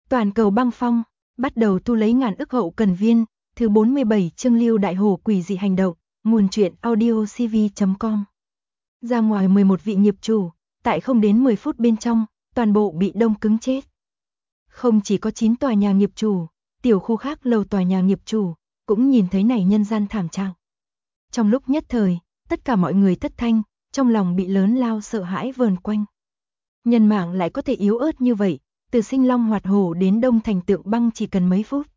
Toàn cầu băng phong, bắt đầu thu lấy ngàn ức hậu cần viên, thứ 47 chương Lưu Đại Hổ quỷ dị hành động, nguồn truyện audiocv.com. Ra ngoài 11 vị nghiệp chủ, tại không đến 10 phút bên trong, toàn bộ bị đông cứng chết. Không chỉ có 9 tòa nhà nghiệp chủ, tiểu khu khác lầu tòa nhà nghiệp chủ, cũng nhìn thấy này nhân gian thảm trạng. Trong lúc nhất thời, tất cả mọi người thất thanh, trong lòng bị lớn lao sợ hãi vờn quanh. Nhân mạng lại có thể yếu ớt như vậy, từ Sinh Long Hoạt Hổ đến Đông Thành Tượng Băng chỉ cần mấy phút.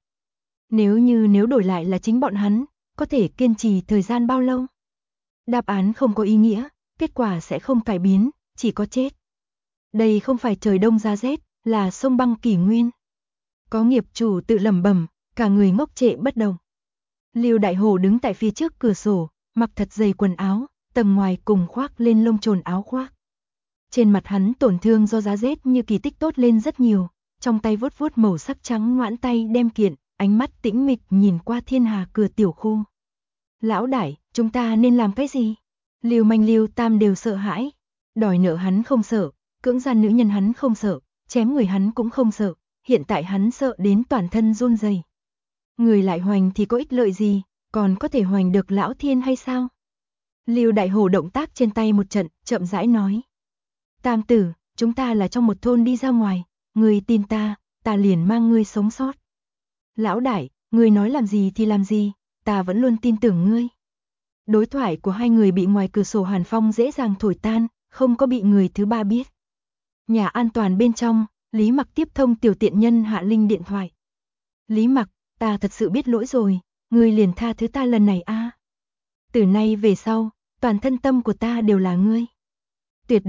Nếu đổi lại là chính bọn hắn, có thể kiên trì thời gian bao lâu? Đáp án không có ý nghĩa, kết quả sẽ không cải biến, chỉ có chết. Đây không phải trời đông giá rét, là sông băng kỷ nguyên. Có nghiệp chủ tự lẩm bẩm, cả người ngốc trệ bất động. Lưu Đại Hổ đứng tại phía trước cửa sổ, mặc thật dày quần áo, tầng ngoài cùng khoác lên lông trồn áo khoác. Trên mặt hắn tổn thương do giá rét như kỳ tích tốt lên rất nhiều, trong tay vuốt vuốt màu sắc trắng ngoãn tay đem kiện, ánh mắt tĩnh mịch nhìn qua thiên hà cửa tiểu khu. Lão đại, chúng ta nên làm cái gì? Lưu Manh Lưu Tam đều sợ hãi. Đòi nợ hắn không sợ, cưỡng gian nữ nhân hắn không sợ, chém người hắn cũng không sợ, hiện tại hắn sợ đến toàn thân run rẩy. Người lại hoành thì có ích lợi gì, còn có thể hoành được lão thiên hay sao? Lưu Đại Hổ động tác trên tay một trận, chậm rãi nói. Tam tử, chúng ta là trong một thôn đi ra ngoài, ngươi tin ta, ta liền mang ngươi sống sót. Lão đại, ngươi nói làm gì thì làm gì, ta vẫn luôn tin tưởng ngươi. Đối thoại của hai người bị ngoài cửa sổ hàn phong dễ dàng thổi tan, không có bị người thứ ba biết. Nhà an toàn bên trong, Lý Mặc tiếp thông tiểu tiện nhân Hạ Linh điện thoại. Lý Mặc, ta thật sự biết lỗi rồi, ngươi liền tha thứ ta lần này a. Từ nay về sau, toàn thân tâm của ta đều là ngươi. Tuyệt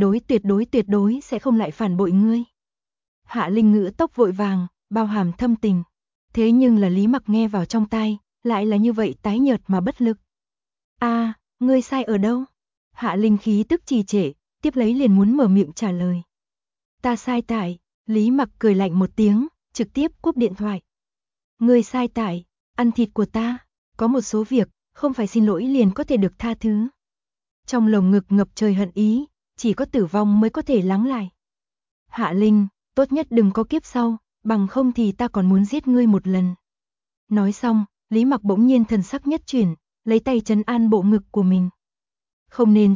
đối sẽ không lại phản bội ngươi. Hạ Linh ngữ tốc vội vàng, bao hàm thâm tình. Thế nhưng là Lý Mặc nghe vào trong tai, lại là như vậy tái nhợt mà bất lực. A, ngươi sai ở đâu? Hạ Linh khí tức trì trệ, tiếp lấy liền muốn mở miệng trả lời. Ta sai tại, Lý Mặc cười lạnh một tiếng, trực tiếp cúp điện thoại. Ngươi sai tại, ăn thịt của ta, có một số việc, không phải xin lỗi liền có thể được tha thứ. Trong lồng ngực ngập trời hận ý, chỉ có tử vong mới có thể lắng lại. Hạ Linh, tốt nhất đừng có kiếp sau, bằng không thì ta còn muốn giết ngươi một lần. Nói xong, Lý Mặc bỗng nhiên thần sắc nhất chuyển, lấy tay trấn an bộ ngực của mình. Không nên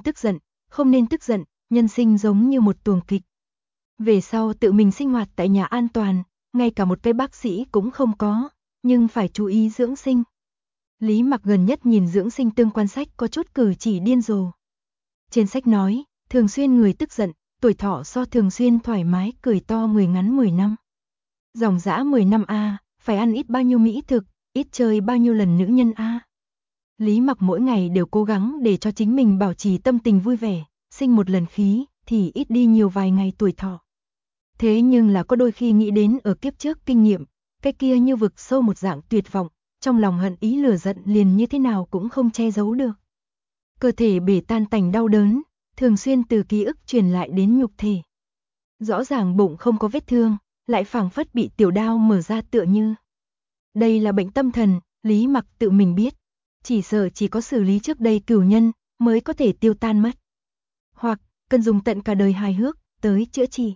tức giận, nhân sinh giống như một tuồng kịch. Về sau tự mình sinh hoạt tại nhà an toàn, ngay cả một cái bác sĩ cũng không có, nhưng phải chú ý dưỡng sinh. Lý Mặc gần nhất nhìn dưỡng sinh tương quan sách có chút cử chỉ điên rồ. Trên sách nói, thường xuyên người tức giận, tuổi thọ so thường xuyên thoải mái cười to người ngắn 10 năm. Dòng dã 10 năm a, phải ăn ít bao nhiêu mỹ thực, ít chơi bao nhiêu lần nữ nhân a. Lý Mặc mỗi ngày đều cố gắng để cho chính mình bảo trì tâm tình vui vẻ, sinh một lần khí thì ít đi nhiều vài ngày tuổi thọ. Thế nhưng là có đôi khi nghĩ đến ở kiếp trước kinh nghiệm, cái kia như vực sâu một dạng tuyệt vọng, trong lòng hận ý lửa giận liền như thế nào cũng không che giấu được. Cơ thể bể tan tành đau đớn, thường xuyên từ ký ức truyền lại đến nhục thể. Rõ ràng bụng không có vết thương, lại phảng phất bị tiểu đao mở ra tựa như. Đây là bệnh tâm thần, Lý Mặc tự mình biết. Chỉ sợ chỉ có xử lý trước đây cửu nhân mới có thể tiêu tan mất. Hoặc cần dùng tận cả đời hài hước tới chữa trị.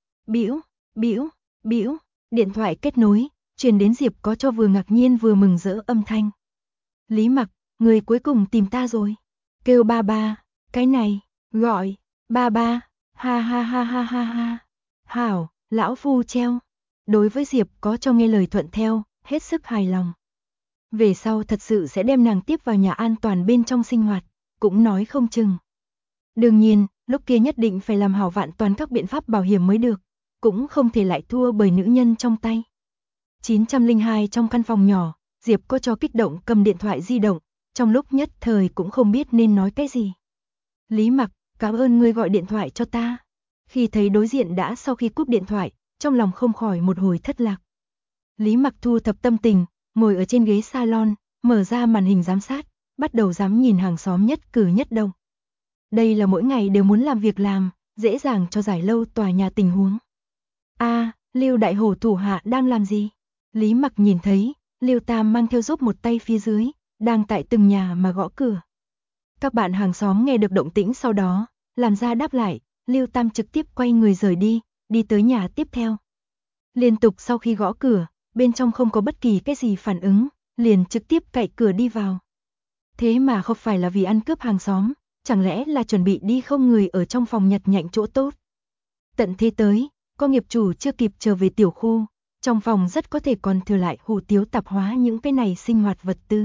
Bĩu, điện thoại kết nối, truyền đến Diệp có cho vừa ngạc nhiên vừa mừng rỡ âm thanh. Lý Mặc, người cuối cùng tìm ta rồi. Kêu ba ba, cái này, gọi, ba ba, ha ha ha ha ha ha. Hảo, lão phu treo. Đối với Diệp có cho nghe lời thuận theo, hết sức hài lòng. Về sau thật sự sẽ đem nàng tiếp vào nhà an toàn bên trong sinh hoạt, cũng nói không chừng. Đương nhiên, lúc kia nhất định phải làm hảo vạn toàn các biện pháp bảo hiểm mới được, cũng không thể lại thua bởi nữ nhân trong tay. 902 trong căn phòng nhỏ, Diệp có cho kích động cầm điện thoại di động, trong lúc nhất thời cũng không biết nên nói cái gì. Lý Mặc, cảm ơn ngươi gọi điện thoại cho ta. Khi thấy đối diện đã sau khi cúp điện thoại, trong lòng không khỏi một hồi thất lạc. Lý Mặc thu thập tâm tình, ngồi ở trên ghế salon, mở ra màn hình giám sát, bắt đầu dám nhìn hàng xóm nhất cử nhất động. Đây là mỗi ngày đều muốn làm việc làm, dễ dàng cho giải lâu tòa nhà tình huống. A, Lưu Đại Hổ thủ hạ đang làm gì? Lý Mặc nhìn thấy, Lưu Tam mang theo giúp một tay phía dưới, đang tại từng nhà mà gõ cửa. Các bạn hàng xóm nghe được động tĩnh sau đó, làm ra đáp lại, Lưu Tam trực tiếp quay người rời đi, đi tới nhà tiếp theo. Liên tục sau khi gõ cửa, bên trong không có bất kỳ cái gì phản ứng, liền trực tiếp cậy cửa đi vào. Thế mà không phải là vì ăn cướp hàng xóm, chẳng lẽ là chuẩn bị đi không người ở trong phòng nhặt nhạnh chỗ tốt. Tận thế tới, có nghiệp chủ chưa kịp trở về tiểu khu, trong phòng rất có thể còn thừa lại hủ tiếu tạp hóa những cái này sinh hoạt vật tư.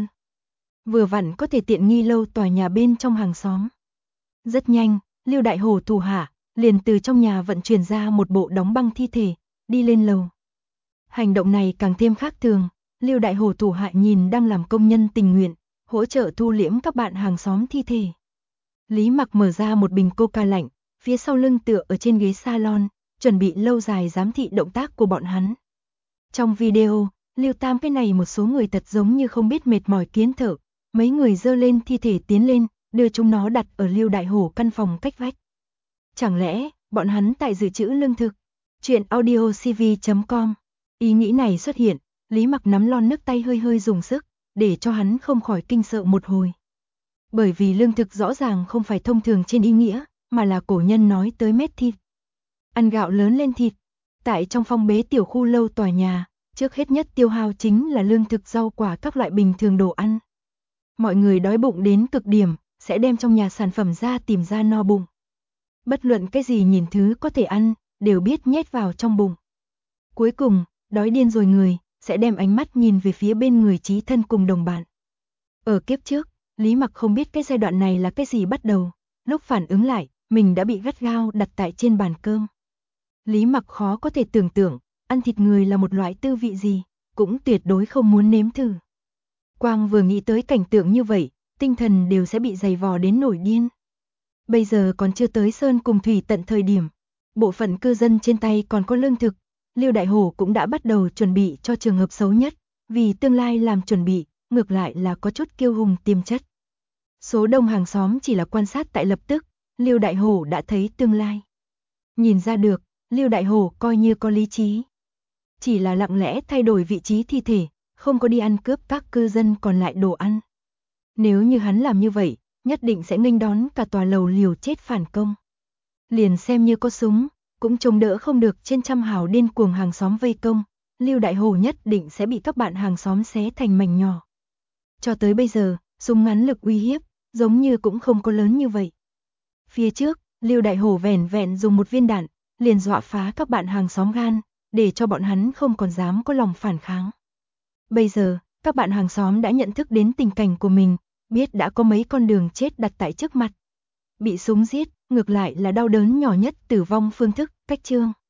Vừa vặn có thể tiện nghi lâu tòa nhà bên trong hàng xóm. Rất nhanh, Lưu Đại Hổ thủ hạ liền từ trong nhà vận chuyển ra một bộ đóng băng thi thể, đi lên lầu. Hành động này càng thêm khác thường, Lưu Đại Hổ thủ hạ nhìn đang làm công nhân tình nguyện, hỗ trợ thu liễm các bạn hàng xóm thi thể. Lý Mặc mở ra một bình coca lạnh, phía sau lưng tựa ở trên ghế salon, chuẩn bị lâu dài giám thị động tác của bọn hắn. Trong video, Lưu Tam cái này một số người thật giống như không biết mệt mỏi kiến thợ, mấy người dơ lên thi thể tiến lên, đưa chúng nó đặt ở Lưu Đại Hổ căn phòng cách vách. Chẳng lẽ, bọn hắn tại dự trữ lương thực? Chuyện audiocv.com. Ý nghĩ này xuất hiện, Lý Mặc nắm lon nước tay hơi hơi dùng sức, để cho hắn không khỏi kinh sợ một hồi. Bởi vì lương thực rõ ràng không phải thông thường trên ý nghĩa, mà là cổ nhân nói tới mét thịt. Ăn gạo lớn lên thịt. Tại trong phong bế tiểu khu lâu tòa nhà, trước hết nhất tiêu hao chính là lương thực rau quả các loại bình thường đồ ăn. Mọi người đói bụng đến cực điểm, sẽ đem trong nhà sản phẩm ra tìm ra no bụng. Bất luận cái gì nhìn thứ có thể ăn, đều biết nhét vào trong bụng. Cuối cùng, đói điên rồi người, sẽ đem ánh mắt nhìn về phía bên người chí thân cùng đồng bạn. Ở kiếp trước, Lý Mặc không biết cái giai đoạn này là cái gì bắt đầu, lúc phản ứng lại, mình đã bị gắt gao đặt tại trên bàn cơm. Lý Mặc khó có thể tưởng tượng, ăn thịt người là một loại tư vị gì, cũng tuyệt đối không muốn nếm thử. Quang vừa nghĩ tới cảnh tượng như vậy, tinh thần đều sẽ bị dày vò đến nổi điên. Bây giờ còn chưa tới sơn cùng thủy tận thời điểm, bộ phận cư dân trên tay còn có lương thực, Lưu Đại Hổ cũng đã bắt đầu chuẩn bị cho trường hợp xấu nhất, vì tương lai làm chuẩn bị, ngược lại là có chút kiêu hùng tiềm chất. Số đông hàng xóm chỉ là quan sát tại lập tức, Lưu Đại Hổ đã thấy tương lai. Nhìn ra được, Lưu Đại Hổ coi như có lý trí. Chỉ là lặng lẽ thay đổi vị trí thi thể, không có đi ăn cướp các cư dân còn lại đồ ăn. Nếu như hắn làm như vậy, nhất định sẽ nghênh đón cả tòa lầu liều chết phản công. Liền xem như có súng, cũng chống đỡ không được trên trăm hào điên cuồng hàng xóm vây công, Lưu Đại Hổ nhất định sẽ bị các bạn hàng xóm xé thành mảnh nhỏ. Cho tới bây giờ, súng ngắn lực uy hiếp, giống như cũng không có lớn như vậy. Phía trước, Lưu Đại Hổ vẻn vẹn dùng một viên đạn, liền dọa phá các bạn hàng xóm gan, để cho bọn hắn không còn dám có lòng phản kháng. Bây giờ, các bạn hàng xóm đã nhận thức đến tình cảnh của mình, biết đã có mấy con đường chết đặt tại trước mặt. Bị súng giết, ngược lại là đau đớn nhỏ nhất tử vong phương thức, cách chương.